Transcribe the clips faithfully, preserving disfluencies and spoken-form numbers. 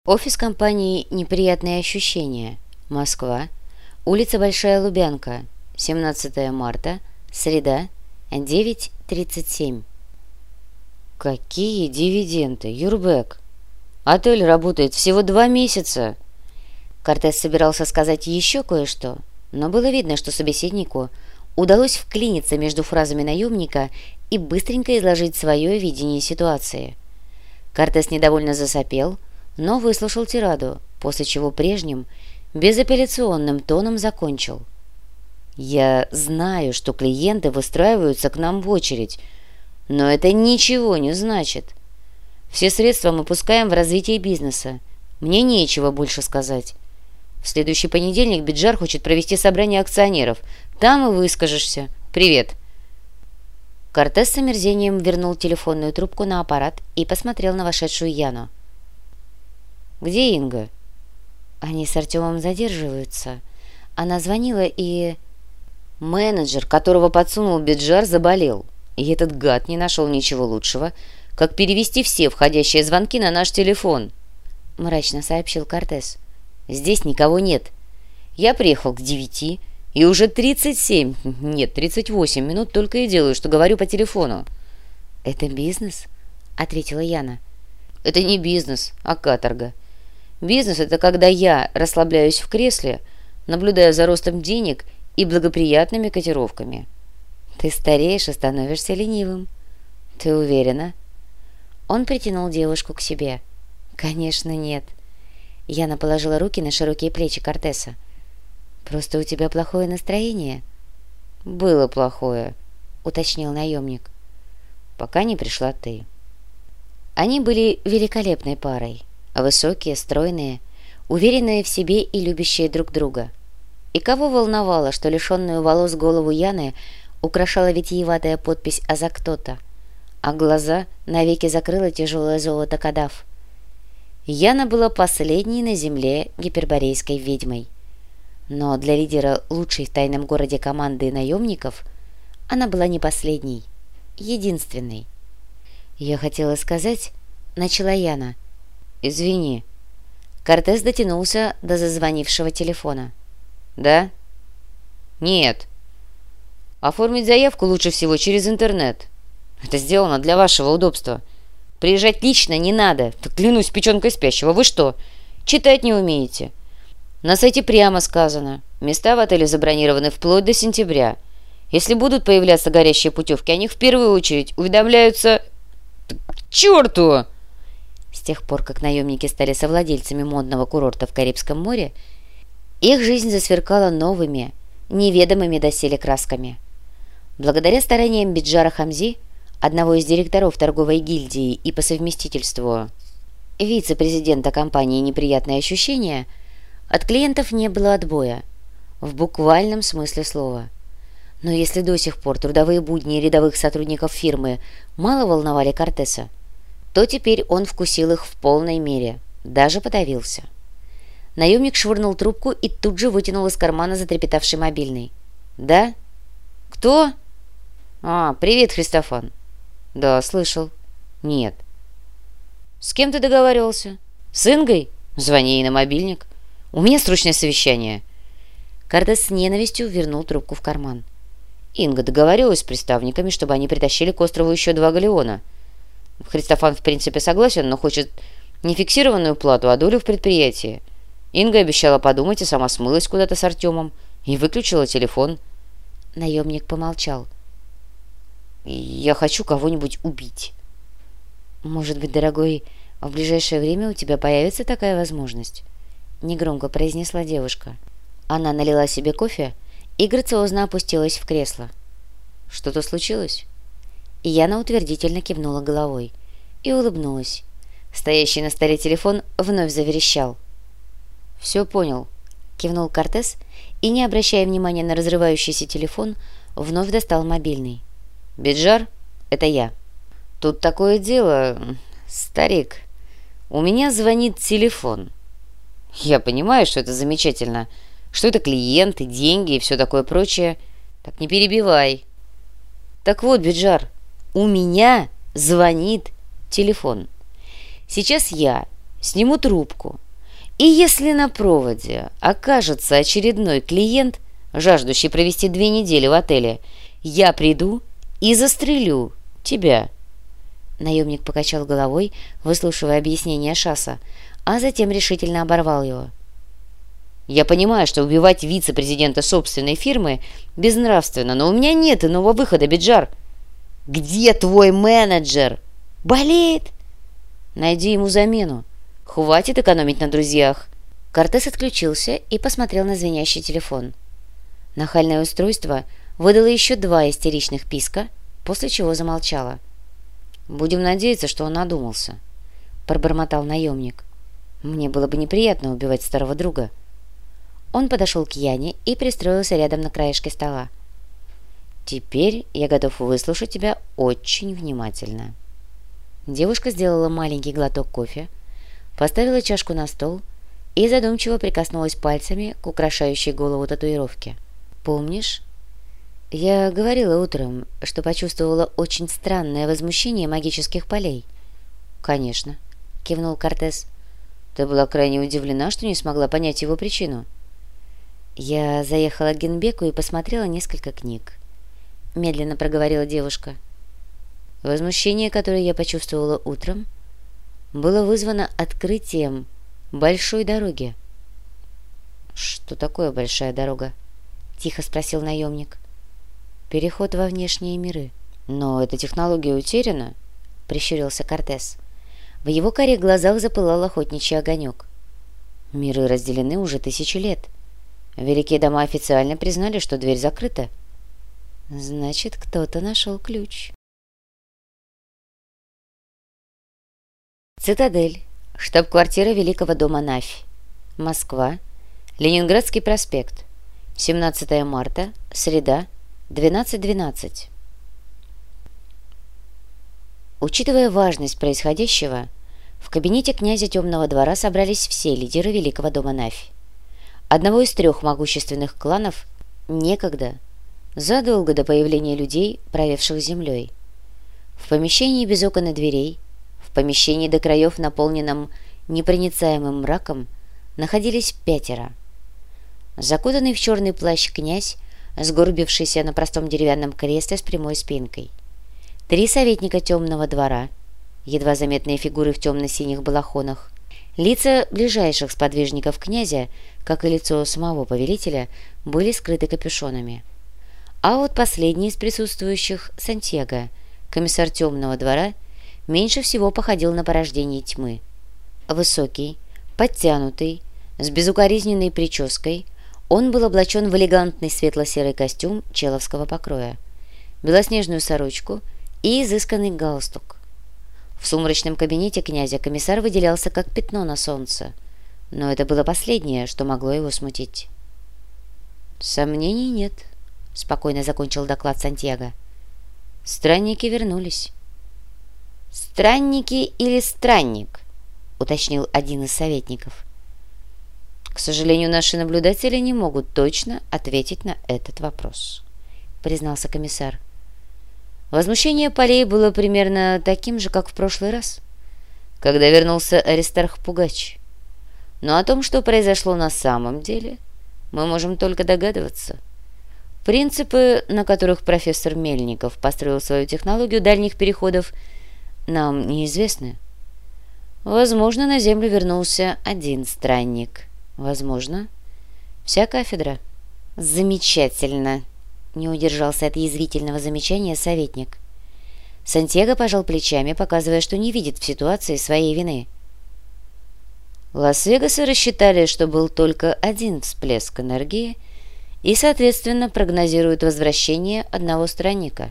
Офис компании «Неприятные ощущения», Москва, улица Большая Лубянка, семнадцатое марта, среда, девять тридцать семь. Какие дивиденды, Юрбек? Отель работает всего два месяца. Кортес собирался сказать еще кое-что, но было видно, что собеседнику удалось вклиниться между фразами наемника и быстренько изложить свое видение ситуации. Кортес недовольно засопел, но выслушал тираду, после чего прежним, безапелляционным тоном закончил. «Я знаю, что клиенты выстраиваются к нам в очередь, но это ничего не значит. Все средства мы пускаем в развитие бизнеса. Мне нечего больше сказать. В следующий понедельник Биджар хочет провести собрание акционеров. Там и выскажешься. Привет!» Кортес с омерзением вернул телефонную трубку на аппарат и посмотрел на вошедшую Яну. «Где Инга?» «Они с Артемом задерживаются. Она звонила и...» «Менеджер, которого подсунул Биджар, заболел. И этот гад не нашел ничего лучшего, как перевести все входящие звонки на наш телефон», — мрачно сообщил Кортес. «Здесь никого нет. Я приехал к девяти, и уже тридцать семь, нет, тридцать восемь минут только и делаю, что говорю по телефону». «Это бизнес?» — ответила Яна. «Это не бизнес, а каторга. Бизнес — это когда я расслабляюсь в кресле, наблюдая за ростом денег и благоприятными котировками». «Ты стареешь и становишься ленивым». «Ты уверена?» Он притянул девушку к себе. «Конечно, нет». Яна положила руки на широкие плечи Кортеса. «Просто у тебя плохое настроение». «Было плохое», — уточнил наемник. «Пока не пришла ты». Они были великолепной парой. Высокие, стройные, уверенные в себе и любящие друг друга. И кого волновало, что лишенную волос голову Яны украшала витиеватая подпись «А за кто-то», а глаза навеки закрыла тяжелое золото кадав. Яна была последней на земле гиперборейской ведьмой. Но для лидера лучшей в тайном городе команды наемников она была не последней, единственной. «Я хотела сказать...» — начала Яна. «Извини». Кортес дотянулся до зазвонившего телефона. «Да?» «Нет. Оформить заявку лучше всего через интернет. Это сделано для вашего удобства. Приезжать лично не надо. Так клянусь печенкой спящего. Вы что, читать не умеете? На сайте прямо сказано. Места в отеле забронированы вплоть до сентября. Если будут появляться горящие путевки, о них в первую очередь уведомляются... К черту!» С тех пор, как наемники стали совладельцами модного курорта в Карибском море, их жизнь засверкала новыми, неведомыми доселе красками. Благодаря стараниям Биджара Хамзи, одного из директоров торговой гильдии и по совместительству вице-президента компании «Неприятные ощущения», от клиентов не было отбоя, в буквальном смысле слова. Но если до сих пор трудовые будни рядовых сотрудников фирмы мало волновали Кортеса, то теперь он вкусил их в полной мере, даже подавился. Наемник швырнул трубку и тут же вытянул из кармана затрепетавший мобильный. «Да? Кто?» «А, привет, Христофан». «Да, слышал». «Нет». «С кем ты договаривался? С Ингой? Звони ей на мобильник. У меня срочное совещание». Кортес с ненавистью вернул трубку в карман. Инга договорилась с приставниками, чтобы они притащили к острову еще два галеона. Христофан в принципе согласен, но хочет не фиксированную плату, а долю в предприятии. Инга обещала подумать и сама смылась куда-то с Артемом и выключила телефон. Наемник помолчал. «Я хочу кого-нибудь убить». «Может быть, дорогой, в ближайшее время у тебя появится такая возможность?» Негромко произнесла девушка. Она налила себе кофе и грациозно опустилась в кресло. «Что-то случилось?» Яна утвердительно кивнула головой и улыбнулась. Стоящий на столе телефон вновь заверещал. «Все понял», — кивнул Кортес и, не обращая внимания на разрывающийся телефон, вновь достал мобильный. «Биджар, это я. Тут такое дело, старик. У меня звонит телефон. Я понимаю, что это замечательно, что это клиенты, деньги и все такое прочее. Так не перебивай. Так вот, Биджар, у меня звонит телефон. Сейчас я сниму трубку, и если на проводе окажется очередной клиент, жаждущий провести две недели в отеле, я приду и застрелю тебя». Наемник покачал головой, выслушивая объяснение Шаса, а затем решительно оборвал его. «Я понимаю, что убивать вице-президента собственной фирмы безнравственно, но у меня нет иного выхода, Биджар». «Где твой менеджер?» «Болеет?» «Найди ему замену. Хватит экономить на друзьях». Кортес отключился и посмотрел на звенящий телефон. Нахальное устройство выдало еще два истеричных писка, после чего замолчало. «Будем надеяться, что он надумался», — пробормотал наемник. «Мне было бы неприятно убивать старого друга». Он подошел к Яне и пристроился рядом на краешке стола. «Теперь я готов выслушать тебя очень внимательно». Девушка сделала маленький глоток кофе, поставила чашку на стол и задумчиво прикоснулась пальцами к украшающей голову татуировке. «Помнишь, я говорила утром, что почувствовала очень странное возмущение магических полей?» «Конечно», — кивнул Кортес. «Ты была крайне удивлена, что не смогла понять его причину». «Я заехала к Генбеку и посмотрела несколько книг», — медленно проговорила девушка. «Возмущение, которое я почувствовала утром, было вызвано открытием большой дороги». «Что такое большая дорога?» — тихо спросил наемник. «Переход во внешние миры». «Но эта технология утеряна», — прищурился Кортес. В его карих глазах запылал охотничий огонек. «Миры разделены уже тысячи лет. Великие дома официально признали, что дверь закрыта». «Значит, кто-то нашел ключ». Цитадель. Штаб-квартира Великого дома Нафь. Москва. Ленинградский проспект. семнадцатое марта. Среда. двенадцать двенадцать. Учитывая важность происходящего, в кабинете князя Темного двора собрались все лидеры Великого дома Нафь, одного из трех могущественных кланов, некогда, задолго до появления людей, правивших землей. В помещении без окон и дверей, в помещении до краев, наполненном непроницаемым мраком, находились пятеро. Закутанный в черный плащ князь, сгорбившийся на простом деревянном кресле с прямой спинкой. Три советника Темного двора, едва заметные фигуры в темно-синих балахонах. Лица ближайших сподвижников князя, как и лицо самого повелителя, были скрыты капюшонами. А вот последний из присутствующих, Сантьяго, комиссар Темного двора, меньше всего походил на порождение тьмы. Высокий, подтянутый, с безукоризненной прической, он был облачен в элегантный светло-серый костюм человского покроя, белоснежную сорочку и изысканный галстук. В сумрачном кабинете князя комиссар выделялся как пятно на солнце, но это было последнее, что могло его смутить. «Сомнений нет», — спокойно закончил доклад Сантьяго. «Странники вернулись». «Странники или странник?» — уточнил один из советников. «К сожалению, наши наблюдатели не могут точно ответить на этот вопрос», — признался комиссар. Возмущение полей было примерно таким же, как в прошлый раз, когда вернулся Аристарх Пугач. Но о том, что произошло на самом деле, мы можем только догадываться. Принципы, на которых профессор Мельников построил свою технологию дальних переходов, нам неизвестны. Возможно, на Землю вернулся один странник. Возможно, вся кафедра. «Замечательно!» — не удержался от язвительного замечания советник. Сантьяго пожал плечами, показывая, что не видит в ситуации своей вины. Лас-Вегасы рассчитали, что был только один всплеск энергии и, соответственно, прогнозируют возвращение одного странника.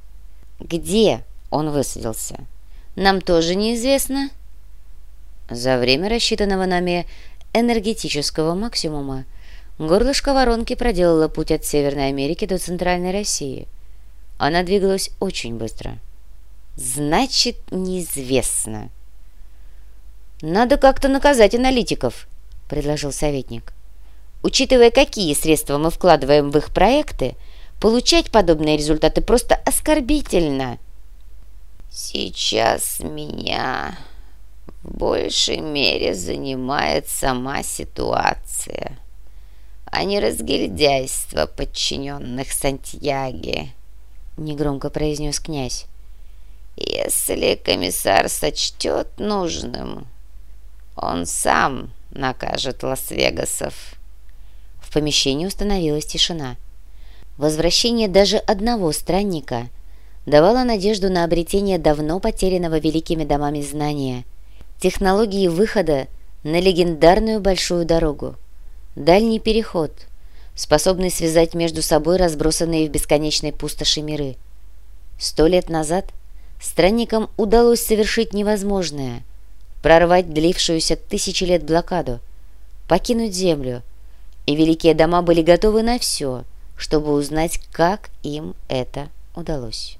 Где он высадился, нам тоже неизвестно. За время рассчитанного нами энергетического максимума горлышко воронки проделало путь от Северной Америки до Центральной России. Она двигалась очень быстро. Значит, неизвестно. «Надо как-то наказать аналитиков», — предложил советник. «Учитывая, какие средства мы вкладываем в их проекты, получать подобные результаты просто оскорбительно». «Сейчас меня в большей мере занимает сама ситуация, а не разгильдяйство подчиненных Сантьяги», — негромко произнес князь. «Если комиссар сочтет нужным, он сам накажет Лас-Вегасов». В помещении установилась тишина. Возвращение даже одного странника давало надежду на обретение давно потерянного великими домами знания, технологии выхода на легендарную большую дорогу, дальний переход, способный связать между собой разбросанные в бесконечной пустоши миры. Сто лет назад странникам удалось совершить невозможное — прорвать длившуюся тысячи лет блокаду, покинуть Землю, и великие дома были готовы на все, чтобы узнать, как им это удалось.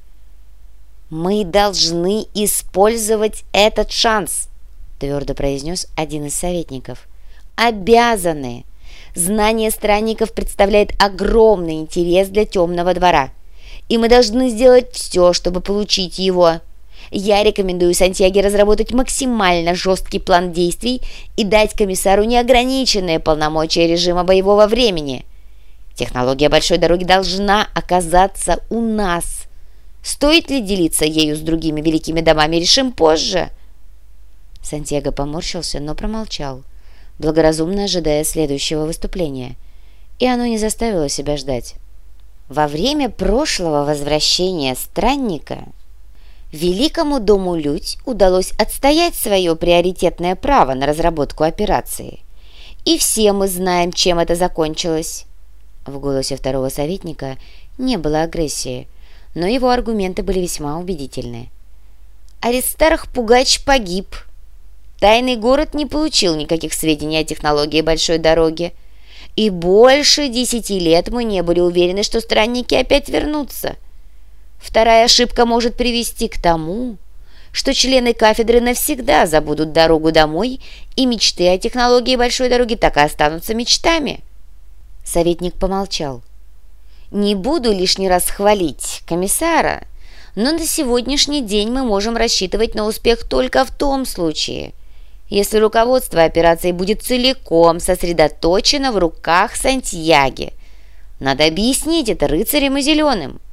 «Мы должны использовать этот шанс», — твердо произнес один из советников. «Обязаны! Знание странников представляет огромный интерес для Темного двора, и мы должны сделать все, чтобы получить его. Я рекомендую Сантьяге разработать максимально жесткий план действий и дать комиссару неограниченные полномочия режима боевого времени. Технология большой дороги должна оказаться у нас. Стоит ли делиться ею с другими великими домами, решим позже». Сантьяго поморщился, но промолчал, благоразумно ожидая следующего выступления, и оно не заставило себя ждать. Во время прошлого возвращения странника Великому дому Людь удалось отстоять свое приоритетное право на разработку операции. И все мы знаем, чем это закончилось. В голосе второго советника не было агрессии, но его аргументы были весьма убедительны. Аристарх Пугач погиб. Тайный город не получил никаких сведений о технологии большой дороги. И больше десяти лет мы не были уверены, что странники опять вернутся. Вторая ошибка может привести к тому, что члены кафедры навсегда забудут дорогу домой, и мечты о технологии большой дороги так и останутся мечтами. Советник помолчал. «Не буду лишний раз хвалить комиссара, но на сегодняшний день мы можем рассчитывать на успех только в том случае, если руководство операцией будет целиком сосредоточено в руках Сантьяги. Надо объяснить это рыцарям и зеленым».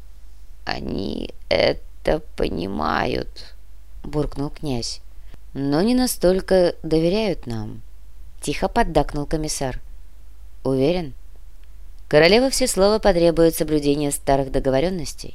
«Они это понимают», — буркнул князь. «Но не настолько доверяют нам», — тихо поддакнул комиссар. «Уверен? Королева всеслова потребует соблюдения старых договоренностей».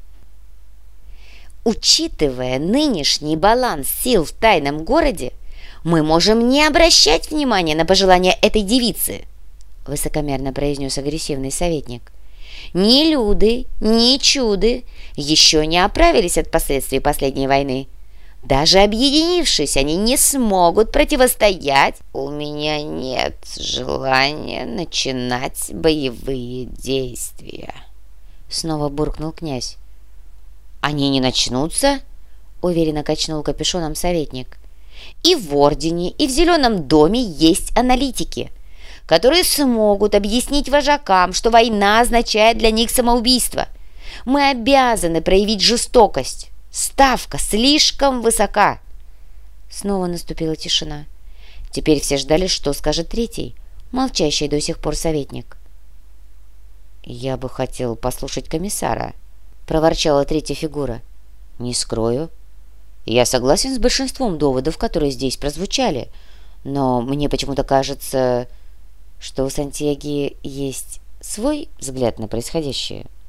«Учитывая нынешний баланс сил в тайном городе, мы можем не обращать внимания на пожелания этой девицы», — высокомерно произнес агрессивный советник. «Ни люды, ни чуды еще не оправились от последствий последней войны. Даже объединившись, они не смогут противостоять. У меня нет желания начинать боевые действия», — снова буркнул князь. «Они не начнутся?» — уверенно качнул капюшоном советник. «И в Ордене, и в Зеленом доме есть аналитики, которые смогут объяснить вожакам, что война означает для них самоубийство. Мы обязаны проявить жестокость. Ставка слишком высока». Снова наступила тишина. Теперь все ждали, что скажет третий, молчащий до сих пор советник. «Я бы хотел послушать комиссара», — проворчала третья фигура. «Не скрою. Я согласен с большинством доводов, которые здесь прозвучали, но мне почему-то кажется, что у Сантьяги есть свой взгляд на происходящее».